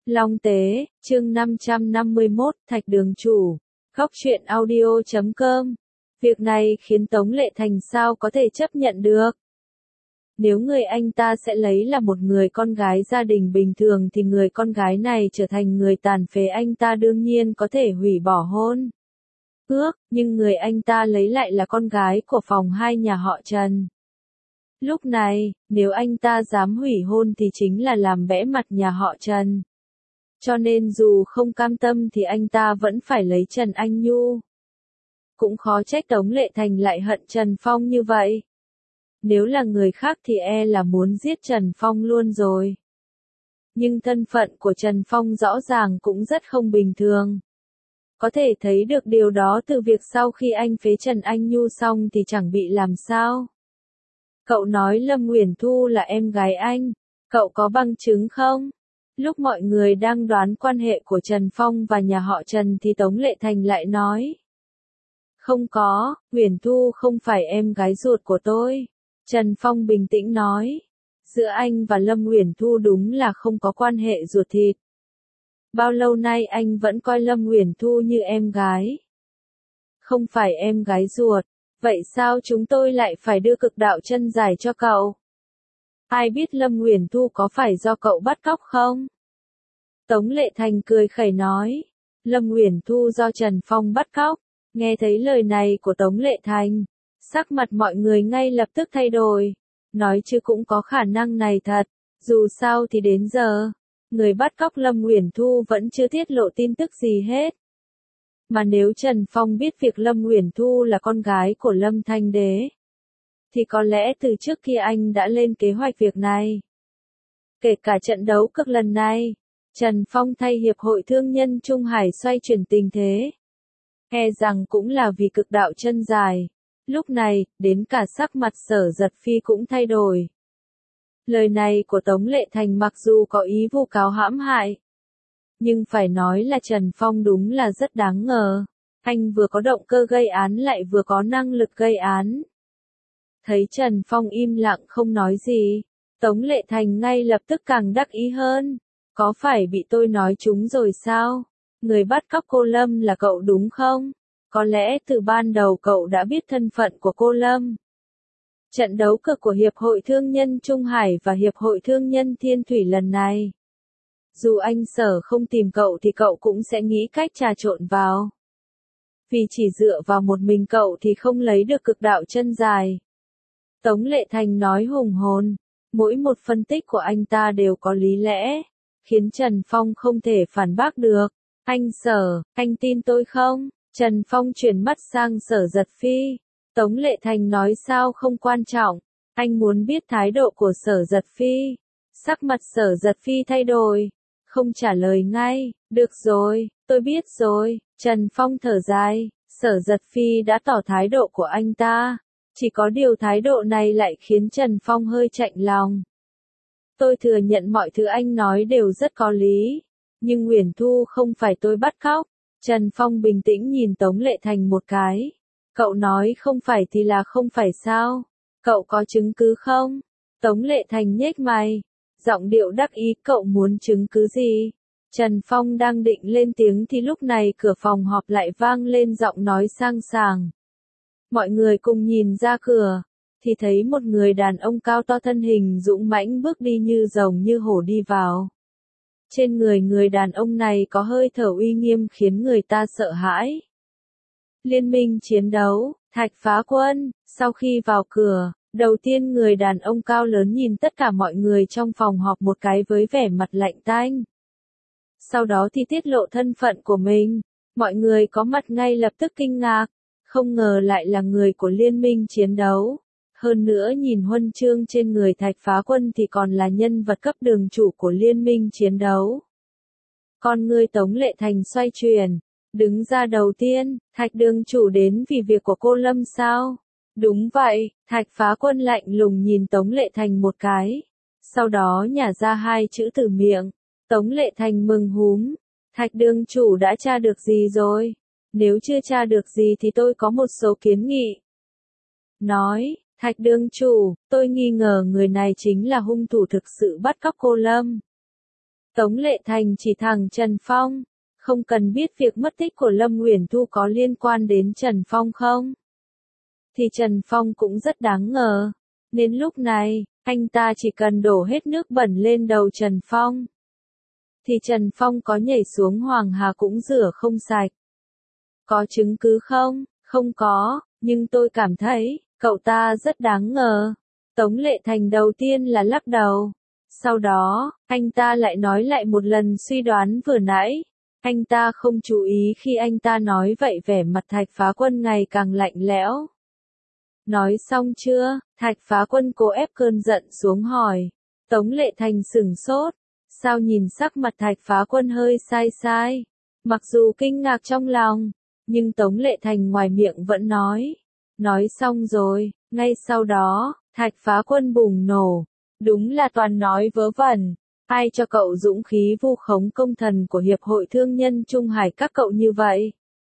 Long Tế, chương 551, Thạch Đường Chủ. Góc truyện audio.com. Việc này khiến Tống Lệ Thành sao có thể chấp nhận được. Nếu người anh ta sẽ lấy là một người con gái gia đình bình thường thì người con gái này trở thành người tàn phế, anh ta đương nhiên có thể hủy bỏ hôn ước, nhưng người anh ta lấy lại là con gái của phòng 2 nhà họ Trần. Lúc này, nếu anh ta dám hủy hôn thì chính là làm bẽ mặt nhà họ Trần. Cho nên dù không cam tâm thì anh ta vẫn phải lấy Trần Anh Nhu. Cũng khó trách Tống Lệ Thành lại hận Trần Phong như vậy. Nếu là người khác thì là muốn giết Trần Phong luôn rồi. Nhưng thân phận của Trần Phong rõ ràng cũng rất không bình thường. Có thể thấy được điều đó từ việc sau khi anh phế Trần Anh Nhu xong thì chẳng bị làm sao. Cậu nói Lâm Uyển Thu là em gái anh, cậu có bằng chứng không? Lúc mọi người đang đoán quan hệ của Trần Phong và nhà họ Trần thì Tống Lệ Thành lại nói. Không có, Uyển Thu không phải em gái ruột của tôi. Trần Phong bình tĩnh nói. Giữa anh và Lâm Uyển Thu đúng là không có quan hệ ruột thịt. Bao lâu nay anh vẫn coi Lâm Uyển Thu như em gái. Không phải em gái ruột, vậy sao chúng tôi lại phải đưa cực đạo chân dài cho cậu? Ai biết Lâm Uyển Thu có phải do cậu bắt cóc không? Tống Lệ Thành cười khẩy nói. Lâm Uyển Thu do Trần Phong bắt cóc. Nghe thấy lời này của Tống Lệ Thành, sắc mặt mọi người ngay lập tức thay đổi. Nói chứ cũng có khả năng này thật. Dù sao thì đến giờ, người bắt cóc Lâm Uyển Thu vẫn chưa tiết lộ tin tức gì hết. Mà nếu Trần Phong biết việc Lâm Uyển Thu là con gái của Lâm Thanh Đế, thì có lẽ từ trước kia anh đã lên kế hoạch việc này. Kể cả trận đấu cực lần này, Trần Phong thay Hiệp hội Thương nhân Trung Hải xoay chuyển tình thế. Rằng cũng là vì cực đạo chân dài. Lúc này, đến cả sắc mặt Sở Giật Phi cũng thay đổi. Lời này của Tống Lệ Thành mặc dù có ý vu cáo hãm hại, nhưng phải nói là Trần Phong đúng là rất đáng ngờ. Anh vừa có động cơ gây án lại vừa có năng lực gây án. Thấy Trần Phong im lặng không nói gì, Tống Lệ Thành ngay lập tức càng đắc ý hơn. Có phải bị tôi nói trúng rồi sao? Người bắt cóc cô Lâm là cậu đúng không? Có lẽ từ ban đầu cậu đã biết thân phận của cô Lâm. Trận đấu cược của Hiệp hội Thương nhân Trung Hải và Hiệp hội Thương nhân Thiên Thủy lần này, dù anh Sở không tìm cậu thì cậu cũng sẽ nghĩ cách trà trộn vào. Vì chỉ dựa vào một mình cậu thì không lấy được cực đạo chân dài. Tống Lệ Thành nói hùng hồn, mỗi một phân tích của anh ta đều có lý lẽ, khiến Trần Phong không thể phản bác được. Anh Sở, anh tin tôi không? Trần Phong chuyển mắt sang Sở Giật Phi. Tống Lệ Thành nói sao không quan trọng, anh muốn biết thái độ của Sở Giật Phi. Sắc mặt Sở Giật Phi thay đổi, không trả lời ngay. Được rồi, tôi biết rồi. Trần Phong thở dài, Sở Giật Phi đã tỏ thái độ của anh ta. Chỉ có điều thái độ này lại khiến Trần Phong hơi chạnh lòng. Tôi thừa nhận mọi thứ anh nói đều rất có lý. Nhưng Uyển Thu không phải tôi bắt cóc. Trần Phong bình tĩnh nhìn Tống Lệ Thành một cái. Cậu nói không phải thì là không phải sao? Cậu có chứng cứ không? Tống Lệ Thành nhếch mày. Giọng điệu đắc ý, cậu muốn chứng cứ gì? Trần Phong đang định lên tiếng thì lúc này cửa phòng họp lại vang lên giọng nói sang sàng. Mọi người cùng nhìn ra cửa, thì thấy một người đàn ông cao to thân hình dũng mãnh bước đi như rồng như hổ đi vào. Trên người đàn ông này có hơi thở uy nghiêm khiến người ta sợ hãi. Liên minh chiến đấu, Thạch Phá Quân. Sau khi vào cửa, đầu tiên người đàn ông cao lớn nhìn tất cả mọi người trong phòng họp một cái với vẻ mặt lạnh tanh. Sau đó thì tiết lộ thân phận của mình. Mọi người có mặt ngay lập tức kinh ngạc. Không ngờ lại là người của liên minh chiến đấu. Hơn nữa nhìn huân chương trên người Thạch Phá Quân thì còn là nhân vật cấp đường chủ của liên minh chiến đấu. Con người Tống Lệ Thành xoay chuyển. Đứng ra đầu tiên, Thạch đường chủ đến vì việc của cô Lâm sao? Đúng vậy, Thạch Phá Quân lạnh lùng nhìn Tống Lệ Thành một cái. Sau đó nhả ra 2 chữ từ miệng. Tống Lệ Thành mừng húm. Thạch đường chủ đã tra được gì rồi? Nếu chưa tra được gì thì tôi có một số kiến nghị. Nói, Thạch đường chủ, tôi nghi ngờ người này chính là hung thủ thực sự bắt cóc cô Lâm. Tống Lệ Thành chỉ thẳng Trần Phong. Không cần biết việc mất tích của Lâm Uyển Thu có liên quan đến Trần Phong không? Thì Trần Phong cũng rất đáng ngờ. Đến lúc này, anh ta chỉ cần đổ hết nước bẩn lên đầu Trần Phong. Thì Trần Phong có nhảy xuống Hoàng Hà cũng rửa không sạch. Có chứng cứ không? Không có, nhưng tôi cảm thấy, cậu ta rất đáng ngờ. Tống Lệ Thành đầu tiên là lắc đầu. Sau đó, anh ta lại nói lại một lần suy đoán vừa nãy. Anh ta không chú ý khi anh ta nói vậy vẻ mặt Thạch Phá Quân ngày càng lạnh lẽo. Nói xong chưa? Thạch Phá Quân cố ép cơn giận xuống hỏi. Tống Lệ Thành sửng sốt. Sao nhìn sắc mặt Thạch Phá Quân hơi sai sai? Mặc dù kinh ngạc trong lòng, nhưng Tống Lệ Thành ngoài miệng vẫn nói. Nói xong rồi, ngay sau đó, Thạch Phá Quân bùng nổ. Đúng là toàn nói vớ vẩn. Ai cho cậu dũng khí vu khống công thần của Hiệp hội Thương nhân Trung Hải các cậu như vậy?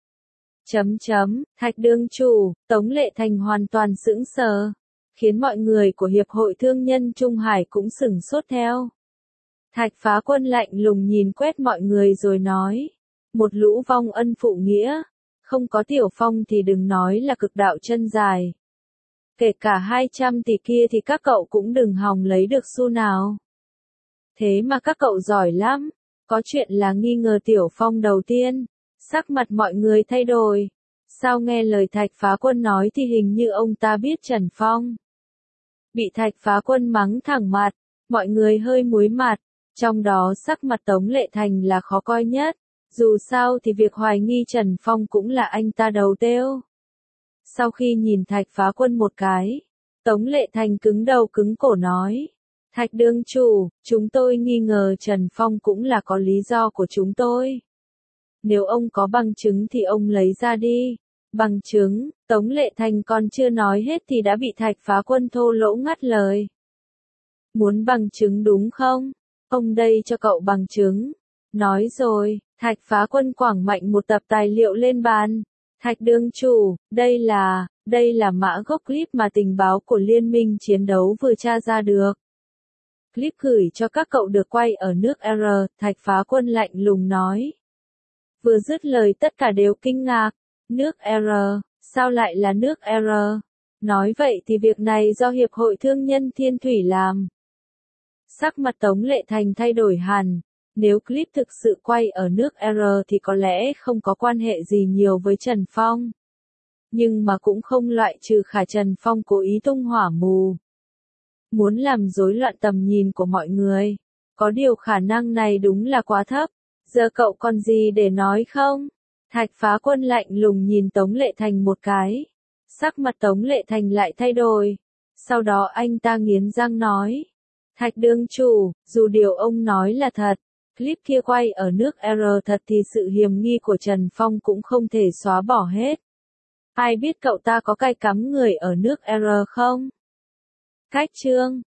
Thạch đương chủ, Tống Lệ Thành hoàn toàn sững sờ, khiến mọi người của Hiệp hội Thương nhân Trung Hải cũng sửng sốt theo. Thạch Phá Quân lạnh lùng nhìn quét mọi người rồi nói, một lũ vong ân phụ nghĩa, không có Tiểu Phong thì đừng nói là cực đạo chân dài. Kể cả 200 tỷ kia thì các cậu cũng đừng hòng lấy được xu nào. Thế mà các cậu giỏi lắm, có chuyện là nghi ngờ Tiểu Phong đầu tiên. Sắc mặt mọi người thay đổi. Sao nghe lời Thạch Phá Quân nói thì hình như ông ta biết Trần Phong. Bị Thạch Phá Quân mắng thẳng mặt, mọi người hơi muối mặt, trong đó sắc mặt Tống Lệ Thành là khó coi nhất. Dù sao thì việc hoài nghi Trần Phong cũng là anh ta đầu têu. Sau khi nhìn Thạch Phá Quân một cái, Tống Lệ Thành cứng đầu cứng cổ nói. Thạch đương chủ, chúng tôi nghi ngờ Trần Phong cũng là có lý do của chúng tôi. Nếu ông có bằng chứng thì ông lấy ra đi. Bằng chứng, Tống Lệ Thành còn chưa nói hết thì đã bị Thạch Phá Quân thô lỗ ngắt lời. Muốn bằng chứng đúng không? Ông đây cho cậu bằng chứng. Nói rồi, Thạch Phá Quân quẳng mạnh một tập tài liệu lên bàn. Thạch đương chủ, đây là mã gốc clip mà tình báo của Liên minh chiến đấu vừa tra ra được. Clip gửi cho các cậu được quay ở nước R, Thạch Phá Quân lạnh lùng nói. Vừa dứt lời tất cả đều kinh ngạc. Nước R, sao lại là nước R? Nói vậy thì việc này do Hiệp hội Thương nhân Thiên Thủy làm. Sắc mặt Tống Lệ Thành thay đổi hẳn. Nếu clip thực sự quay ở nước R thì có lẽ không có quan hệ gì nhiều với Trần Phong. Nhưng mà cũng không loại trừ khả Trần Phong cố ý tung hỏa mù. Muốn làm rối loạn tầm nhìn của mọi người. Có điều khả năng này đúng là quá thấp. Giờ cậu còn gì để nói không? Thạch Phá Quân lạnh lùng nhìn Tống Lệ Thành một cái. Sắc mặt Tống Lệ Thành lại thay đổi. Sau đó anh ta nghiến răng nói. Thạch đương chủ, dù điều ông nói là thật, clip kia quay ở nước R thật thì sự hiềm nghi của Trần Phong cũng không thể xóa bỏ hết. Ai biết cậu ta có cay cắm người ở nước R không? Cách chương